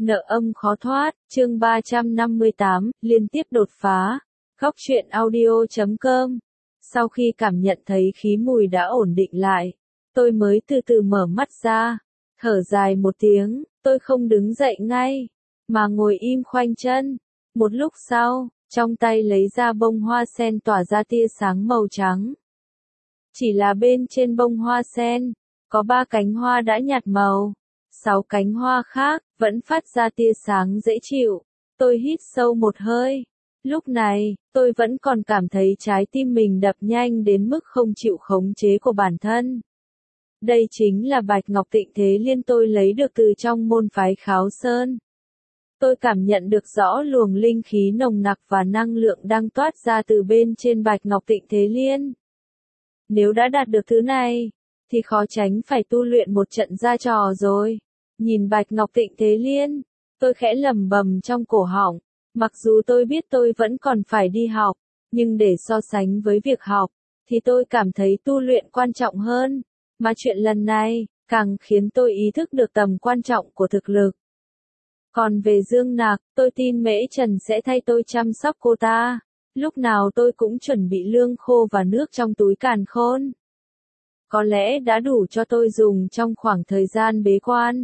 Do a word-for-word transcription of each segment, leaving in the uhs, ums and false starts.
Nợ âm khó thoát, chương ba trăm năm mươi tám, liên tiếp đột phá. Góc truyện audio chấm com. Sau khi cảm nhận thấy khí mùi đã ổn định lại, tôi mới từ từ mở mắt ra, thở dài một tiếng, tôi không đứng dậy ngay, mà ngồi im khoanh chân. Một lúc sau, trong tay lấy ra bông hoa sen tỏa ra tia sáng màu trắng. Chỉ là bên trên bông hoa sen, có ba cánh hoa đã nhạt màu. Sáu cánh hoa khác, vẫn phát ra tia sáng dễ chịu. Tôi hít sâu một hơi. Lúc này, tôi vẫn còn cảm thấy trái tim mình đập nhanh đến mức không chịu khống chế của bản thân. Đây chính là bạch ngọc tịnh thế liên tôi lấy được từ trong môn phái Kháo Sơn. Tôi cảm nhận được rõ luồng linh khí nồng nặc và năng lượng đang toát ra từ bên trên bạch ngọc tịnh thế liên. Nếu đã đạt được thứ này, thì khó tránh phải tu luyện một trận ra trò rồi. Nhìn bạch ngọc tịnh thế liên, tôi khẽ lẩm bẩm trong cổ họng. Mặc dù tôi biết tôi vẫn còn phải đi học, nhưng để so sánh với việc học, thì tôi cảm thấy tu luyện quan trọng hơn. Mà chuyện lần này, càng khiến tôi ý thức được tầm quan trọng của thực lực. Còn về Dương Nạc, tôi tin Mễ Trần sẽ thay tôi chăm sóc cô ta. Lúc nào tôi cũng chuẩn bị lương khô và nước trong túi càn khôn. Có lẽ đã đủ cho tôi dùng trong khoảng thời gian bế quan.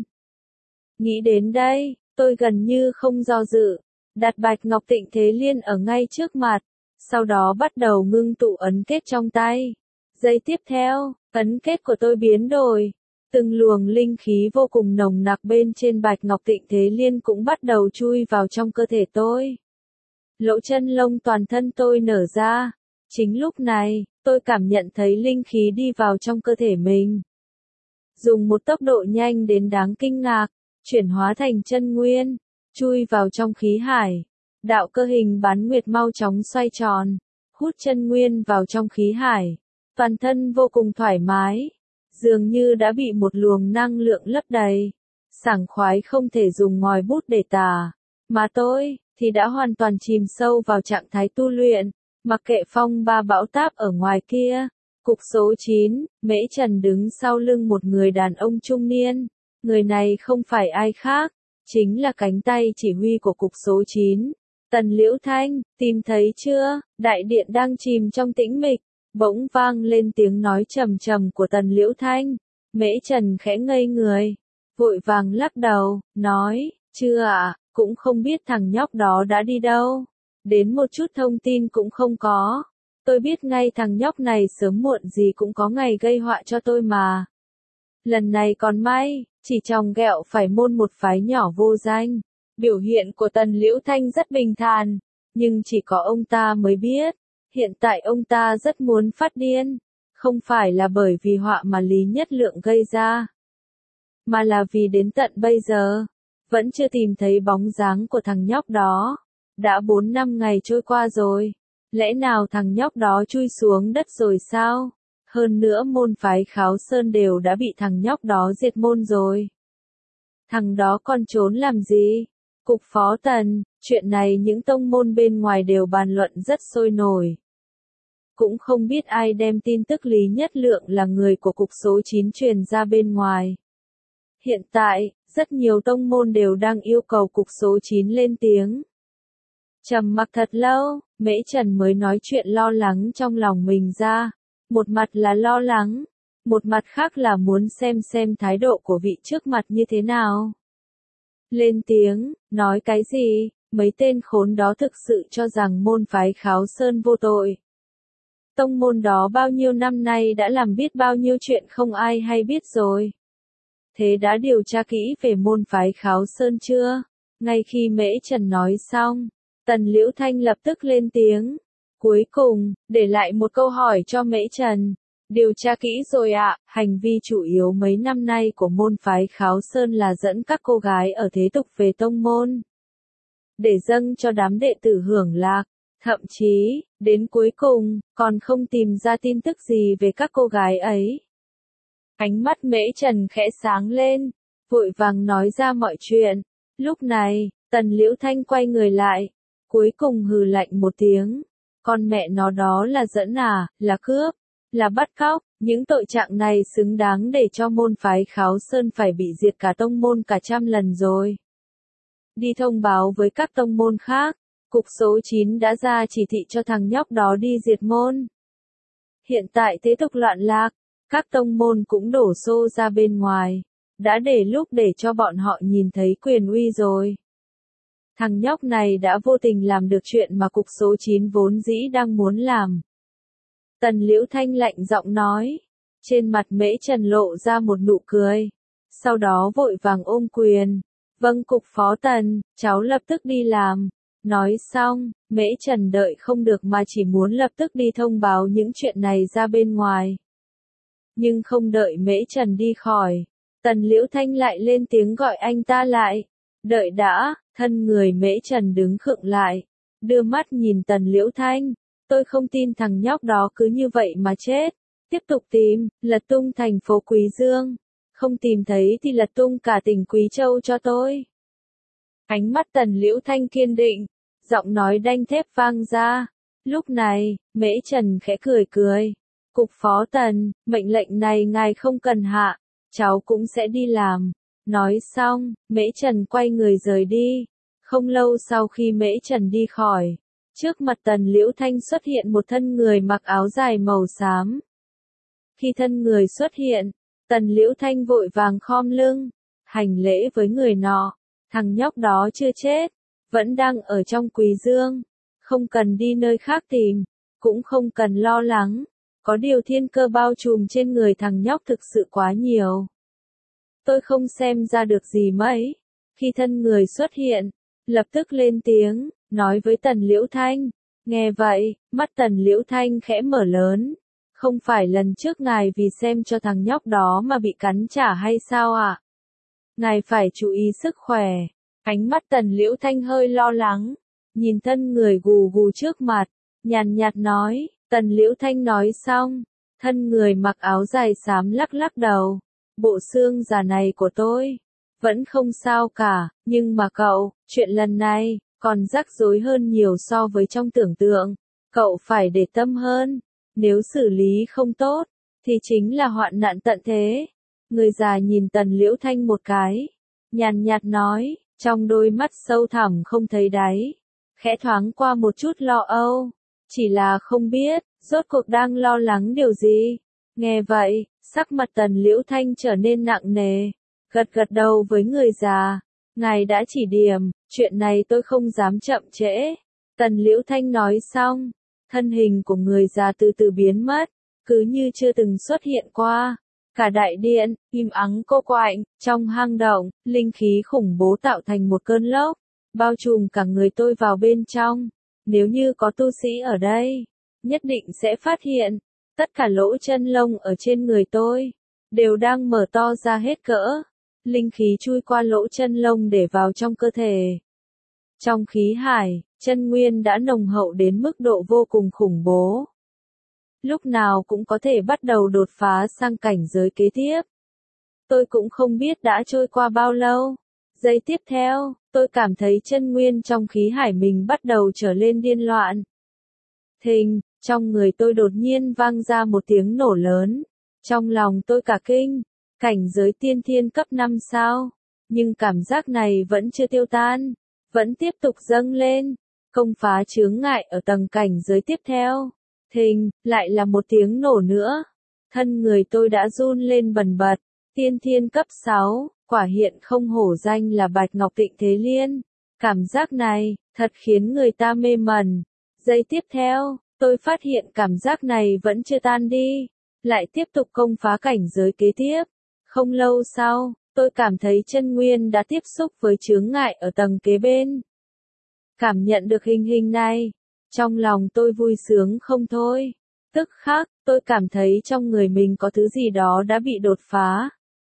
Nghĩ đến đây, tôi gần như không do dự, đặt bạch ngọc tịnh thế liên ở ngay trước mặt, sau đó bắt đầu ngưng tụ ấn kết trong tay. Giây tiếp theo, ấn kết của tôi biến đổi, từng luồng linh khí vô cùng nồng nặc bên trên bạch ngọc tịnh thế liên cũng bắt đầu chui vào trong cơ thể tôi. Lỗ chân lông toàn thân tôi nở ra. Chính lúc này, tôi cảm nhận thấy linh khí đi vào trong cơ thể mình. Dùng một tốc độ nhanh đến đáng kinh ngạc, chuyển hóa thành chân nguyên, chui vào trong khí hải. Đạo cơ hình bán nguyệt mau chóng xoay tròn, hút chân nguyên vào trong khí hải. Toàn thân vô cùng thoải mái, dường như đã bị một luồng năng lượng lấp đầy. Sảng khoái không thể dùng ngòi bút để tả. Mà tôi, thì đã hoàn toàn chìm sâu vào trạng thái tu luyện. Mặc kệ phong ba bão táp ở ngoài kia. Cục số chín, Mễ Trần đứng sau lưng một người đàn ông trung niên. Người này không phải ai khác, chính là cánh tay chỉ huy của cục số chín. Tần Liễu Thanh, tìm thấy chưa? Đại điện đang chìm trong tĩnh mịch, bỗng vang lên tiếng nói trầm trầm của Tần Liễu Thanh. Mễ Trần khẽ ngây người, vội vàng lắc đầu, nói, chưa ạ, cũng không biết thằng nhóc đó đã đi đâu. Đến một chút thông tin cũng không có. Tôi biết ngay thằng nhóc này sớm muộn gì cũng có ngày gây họa cho tôi mà. Lần này còn may, chỉ chòng ghẹo phải môn một phái nhỏ vô danh. Biểu hiện của Tần Liễu Thanh rất bình thản, nhưng chỉ có ông ta mới biết. Hiện tại ông ta rất muốn phát điên, không phải là bởi vì họa mà Lý Nhất Lượng gây ra, mà là vì đến tận bây giờ, vẫn chưa tìm thấy bóng dáng của thằng nhóc đó. Đã bốn năm ngày trôi qua rồi, lẽ nào thằng nhóc đó chui xuống đất rồi sao? Hơn nữa môn phái Kháo Sơn đều đã bị thằng nhóc đó diệt môn rồi. Thằng đó còn trốn làm gì? Cục Phó Tần, chuyện này những tông môn bên ngoài đều bàn luận rất sôi nổi. Cũng không biết ai đem tin tức Lý Nhất Lượng là người của cục số chín truyền ra bên ngoài. Hiện tại, rất nhiều tông môn đều đang yêu cầu cục số chín lên tiếng. Trầm mặc thật lâu, Mễ Trần mới nói chuyện lo lắng trong lòng mình ra. Một mặt là lo lắng, một mặt khác là muốn xem xem thái độ của vị trước mặt như thế nào. Lên tiếng, nói cái gì, mấy tên khốn đó thực sự cho rằng môn phái Kháo Sơn vô tội. Tông môn đó bao nhiêu năm nay đã làm biết bao nhiêu chuyện không ai hay biết rồi. Thế đã điều tra kỹ về môn phái Kháo Sơn chưa? Ngay khi Mễ Trần nói xong, Tần Liễu Thanh lập tức lên tiếng. Cuối cùng, để lại một câu hỏi cho Mễ Trần. Điều tra kỹ rồi ạ, hành vi chủ yếu mấy năm nay của môn phái Kháo Sơn là dẫn các cô gái ở thế tục về tông môn. Để dâng cho đám đệ tử hưởng lạc, thậm chí, đến cuối cùng, còn không tìm ra tin tức gì về các cô gái ấy. Ánh mắt Mễ Trần khẽ sáng lên, vội vàng nói ra mọi chuyện. Lúc này, Tần Liễu Thanh quay người lại, cuối cùng hừ lạnh một tiếng. Con mẹ nó đó là dẫn à, là cướp, là bắt cóc, những tội trạng này xứng đáng để cho môn phái Kháo Sơn phải bị diệt cả tông môn cả trăm lần rồi. đi thông báo với các tông môn khác. Cục số chín đã ra chỉ thị cho thằng nhóc đó đi diệt môn. Hiện tại thế tục loạn lạc, các tông môn cũng đổ xô ra bên ngoài. Đã để lúc để cho bọn họ nhìn thấy quyền uy rồi. Thằng nhóc này đã vô tình làm được chuyện mà cục số chín vốn dĩ đang muốn làm. Tần Liễu Thanh lạnh giọng nói. Trên mặt Mễ Trần lộ ra một nụ cười. Sau đó vội vàng ôm quyền. Vâng cục phó Tần, cháu lập tức đi làm. Nói xong, Mễ Trần đợi không được mà chỉ muốn lập tức đi thông báo những chuyện này ra bên ngoài. Nhưng không đợi Mễ Trần đi khỏi, Tần Liễu Thanh lại lên tiếng gọi anh ta lại. Đợi đã, thân người Mễ Trần đứng khựng lại, đưa mắt nhìn Tần Liễu Thanh. Tôi không tin thằng nhóc đó cứ như vậy mà chết. Tiếp tục tìm, lật tung thành phố Quý Dương. Không tìm thấy thì lật tung cả tỉnh Quý Châu cho tôi. Ánh mắt Tần Liễu Thanh kiên định, giọng nói đanh thép vang ra. Lúc này, Mễ Trần khẽ cười cười. Cục phó Tần, mệnh lệnh này ngài không cần hạ, cháu cũng sẽ đi làm. Nói xong, Mễ Trần quay người rời đi. Không lâu sau khi Mễ Trần đi khỏi, trước mặt Tần Liễu Thanh xuất hiện một thân người mặc áo dài màu xám. Khi thân người xuất hiện, Tần Liễu Thanh vội vàng khom lưng, hành lễ với người nọ. Thằng nhóc đó chưa chết, vẫn đang ở trong Quý Dương. Không cần đi nơi khác tìm, cũng không cần lo lắng. Có điều thiên cơ bao trùm trên người thằng nhóc thực sự quá nhiều. Tôi không xem ra được gì mấy. Khi thân người xuất hiện, lập tức lên tiếng, nói với Tần Liễu Thanh. Nghe vậy, mắt Tần Liễu Thanh khẽ mở lớn. Không phải lần trước ngài vì xem cho thằng nhóc đó mà bị cắn trả hay sao ạ? À? Ngài phải chú ý sức khỏe. Ánh mắt Tần Liễu Thanh hơi lo lắng, nhìn thân người gù gù trước mặt, nhàn nhạt nói. Tần Liễu Thanh nói xong, thân người mặc áo dài xám lắc lắc đầu. Bộ xương già này của tôi vẫn không sao cả, nhưng mà cậu, chuyện lần này còn rắc rối hơn nhiều so với trong tưởng tượng. Cậu phải để tâm hơn, nếu xử lý không tốt thì chính là hoạn nạn tận thế. Người già nhìn Tần Liễu Thanh một cái, nhàn nhạt nói, trong đôi mắt sâu thẳm không thấy đáy, khẽ thoáng qua một chút lo âu. Chỉ là không biết, rốt cuộc đang lo lắng điều gì. Nghe vậy, sắc mặt Tần Liễu Thanh trở nên nặng nề, gật gật đầu với người già. Ngài đã chỉ điểm, chuyện này tôi không dám chậm trễ. Tần Liễu Thanh nói xong, thân hình của người già từ từ biến mất, cứ như chưa từng xuất hiện qua. Cả đại điện, im ắng cô quạnh, trong hang động, linh khí khủng bố tạo thành một cơn lốc, bao trùm cả người tôi vào bên trong. Nếu như có tu sĩ ở đây, nhất định sẽ phát hiện, tất cả lỗ chân lông ở trên người tôi, đều đang mở to ra hết cỡ. Linh khí chui qua lỗ chân lông để vào trong cơ thể. Trong khí hải, chân nguyên đã nồng hậu đến mức độ vô cùng khủng bố. Lúc nào cũng có thể bắt đầu đột phá sang cảnh giới kế tiếp. Tôi cũng không biết đã trôi qua bao lâu. Giây tiếp theo, tôi cảm thấy chân nguyên trong khí hải mình bắt đầu trở lên điên loạn. Thình, trong người tôi đột nhiên vang ra một tiếng nổ lớn. Trong lòng tôi cả kinh, cảnh giới tiên thiên cấp năm sao. Nhưng cảm giác này vẫn chưa tiêu tan, vẫn tiếp tục dâng lên, công phá chướng ngại ở tầng cảnh giới tiếp theo. Thình, lại là một tiếng nổ nữa. Thân người tôi đã run lên bần bật. Tiên thiên cấp sáu, quả hiện không hổ danh là Bạch Ngọc Tịnh Thế Liên. Cảm giác này, thật khiến người ta mê mẩn. Giây tiếp theo, tôi phát hiện cảm giác này vẫn chưa tan đi. Lại tiếp tục công phá cảnh giới kế tiếp. Không lâu sau, tôi cảm thấy chân nguyên đã tiếp xúc với chướng ngại ở tầng kế bên. Cảm nhận được hình hình này, trong lòng tôi vui sướng không thôi. Tức khắc, tôi cảm thấy trong người mình có thứ gì đó đã bị đột phá.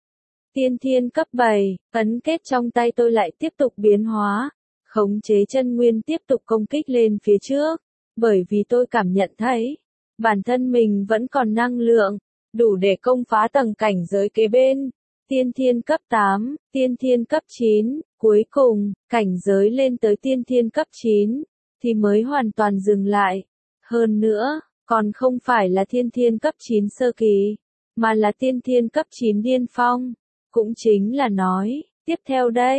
Tiên thiên cấp bảy, ấn kết trong tay tôi lại tiếp tục biến hóa. Khống chế chân nguyên tiếp tục công kích lên phía trước. Bởi vì tôi cảm nhận thấy, bản thân mình vẫn còn năng lượng, đủ để công phá tầng cảnh giới kế bên. Tiên thiên cấp tám, tiên thiên cấp chín, cuối cùng, cảnh giới lên tới tiên thiên cấp chín, thì mới hoàn toàn dừng lại. Hơn nữa, còn không phải là tiên thiên cấp chín sơ kỳ, mà là tiên thiên cấp chín điên phong. Cũng chính là nói, tiếp theo đây,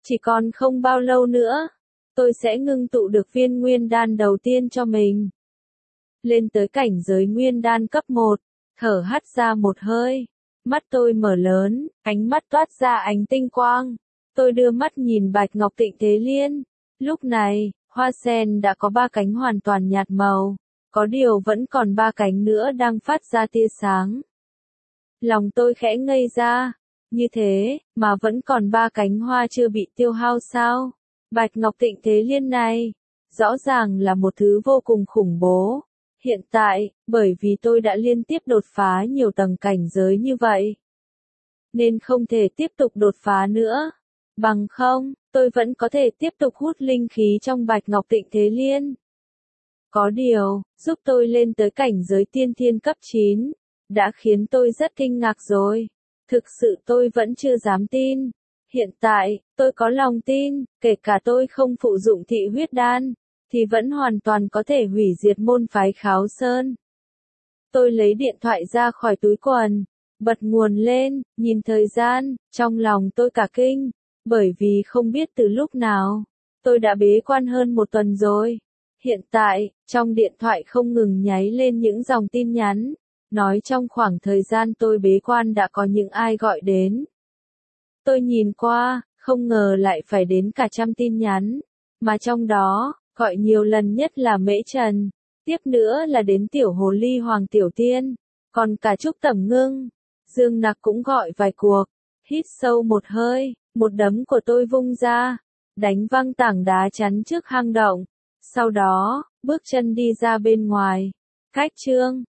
Chỉ còn không bao lâu nữa, tôi sẽ ngưng tụ được viên nguyên đan đầu tiên cho mình. Lên tới cảnh giới nguyên đan cấp một, thở hắt ra một hơi. Mắt tôi mở lớn, ánh mắt toát ra ánh tinh quang. Tôi đưa mắt nhìn Bạch Ngọc Tịnh Thế Liên. Lúc này, hoa sen đã có ba cánh hoàn toàn nhạt màu. Có điều vẫn còn ba cánh nữa đang phát ra tia sáng. Lòng tôi khẽ ngây ra. Như thế, mà vẫn còn ba cánh hoa chưa bị tiêu hao sao? Bạch Ngọc Tịnh Thế Liên này, rõ ràng là một thứ vô cùng khủng bố. Hiện tại, bởi vì tôi đã liên tiếp đột phá nhiều tầng cảnh giới như vậy, nên không thể tiếp tục đột phá nữa. Bằng không, tôi vẫn có thể tiếp tục hút linh khí trong Bạch Ngọc Tịnh Thế Liên. Có điều, giúp tôi lên tới cảnh giới tiên thiên cấp chín, đã khiến tôi rất kinh ngạc rồi. Thực sự tôi vẫn chưa dám tin. Hiện tại, tôi có lòng tin, kể cả tôi không phụ dụng thị huyết đan, thì vẫn hoàn toàn có thể hủy diệt môn phái Kháo Sơn. Tôi lấy điện thoại ra khỏi túi quần, bật nguồn lên, nhìn thời gian, trong lòng tôi cả kinh, bởi vì không biết từ lúc nào, tôi đã bế quan hơn một tuần rồi. Hiện tại, trong điện thoại không ngừng nháy lên những dòng tin nhắn, nói trong khoảng thời gian tôi bế quan đã có những ai gọi đến. Tôi nhìn qua, không ngờ lại phải đến cả trăm tin nhắn, mà trong đó, gọi nhiều lần nhất là Mễ Trần, tiếp nữa là đến Tiểu Hồ Ly Hoàng Tiểu Tiên, còn cả Trúc Tẩm Ngưng, Dương Nặc cũng gọi vài cuộc. Hít sâu một hơi, một đấm của tôi vung ra, đánh văng tảng đá chắn trước hang động, sau đó, bước chân đi ra bên ngoài. Cách chương